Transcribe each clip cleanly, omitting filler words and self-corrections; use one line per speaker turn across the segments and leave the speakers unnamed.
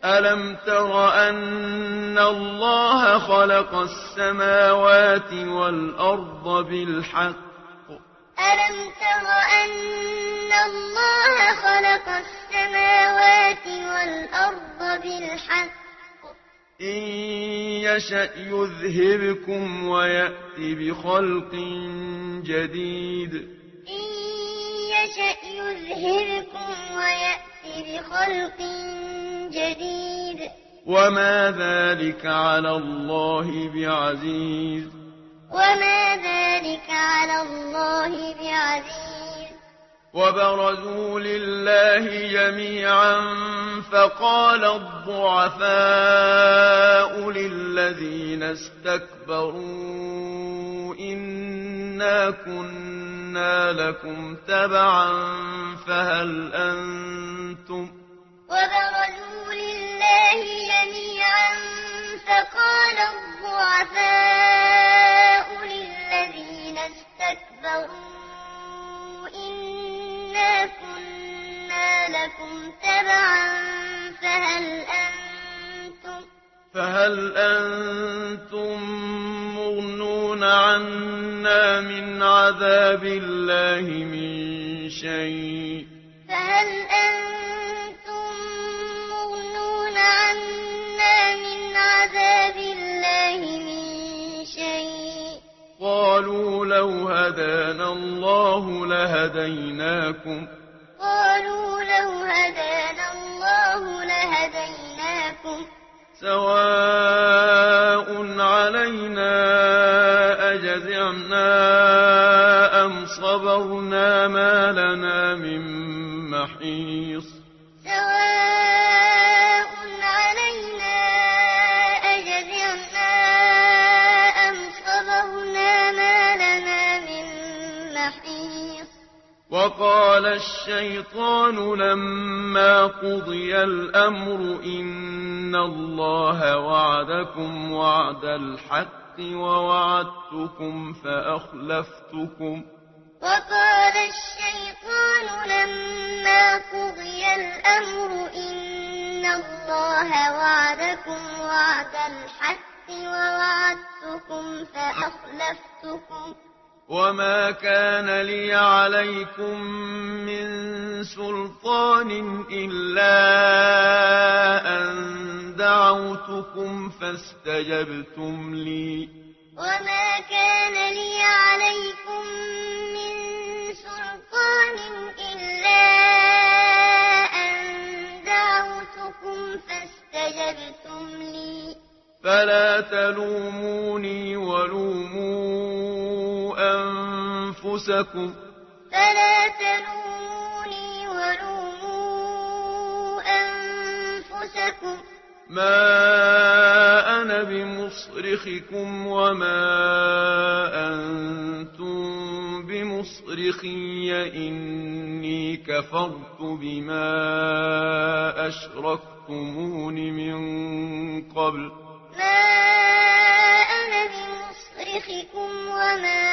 ألم تر أن الله خلق السماوات والأرض بالحق
ألم تر أن الله خلق السماوات والأرض بالحق
إن يشأ يذهبكم ويأت بخلق جديد
إن يشأ يذهبكم ويأت بخلق جديد
وما ذلك على الله بعزيز
وما ذلك على الله بعزيز
وبرزوا لله جميعا فقال الضعفاء للذين استكبروا إنا كنا لكم تبعا
وبرزوا لله جميعا فقال الضعفاء للذين استكبروا إنا كنا لكم تبعا فهل أنتم مغنون عنا من عذاب الله من شيء فهل أنتم مغنون عنا من عذاب الله من شيء
قالوا لو هدانا الله لهديناكم سواء علينا أجزعنا أم صبرنا ما لنا من محيص
سواء علينا أجزعنا أم صبرنا ما لنا من محيص
وقال الشيطان لما قضي الأمر إن الله وعدكم وعد الحق ووعدتكم فأخلفتكم
وقال الشيطان لما قضي الأمر إن الله وعدكم وعد الحق ووعدتكم فأخلفتكم
وما كان لي عليكم من سلطان إلا أن دعوتكم فاستجبتم لي
وما كان لي عليكم من سلطان إلا أن دعوتكم فاستجبتم لي
فلا تلوموني ولوموا أنفسكم ما أنا بمصرخكم وما أنتم بمصرخي إني كفرت بما أشركتمون من قبل
ما أنا بمصرخكم وما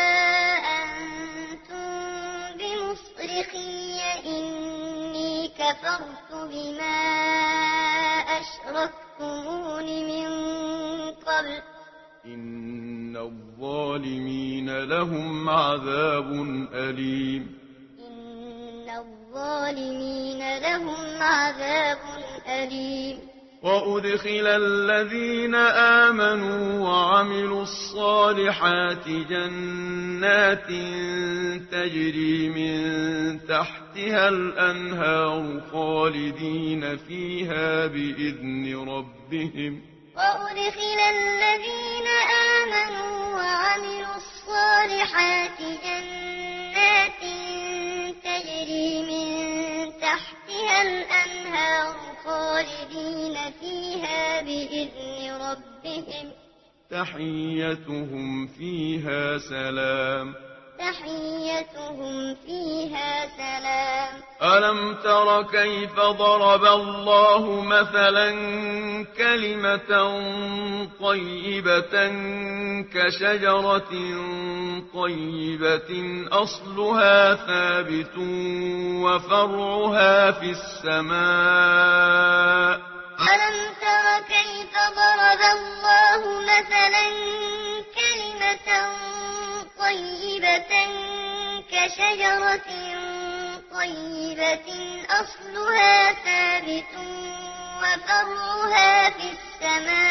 أنتم بمصرخي إني كفرت بما أشركتمون من قبل
إن الظالمين لهم عذاب أليم
إن الظالمين لهم عذاب أليم
وأدخل الذين آمنوا وعملوا الصالحات جنات تجري من تحتها الأنهار خالدين فيها بإذن ربهم
وأدخل الذين آمنوا وعملوا الصالحات جنات تجري من تحتها الأنهار خالدين فيها بإذن ربهم
تحيتهم فيها سلام ألم تر كيف ضرب الله مثلا كلمة طيبة كشجرة طيبة أصلها ثابت وفرعها في السماء
كشجرة طيبة أصلها ثابت وفرعها في السماء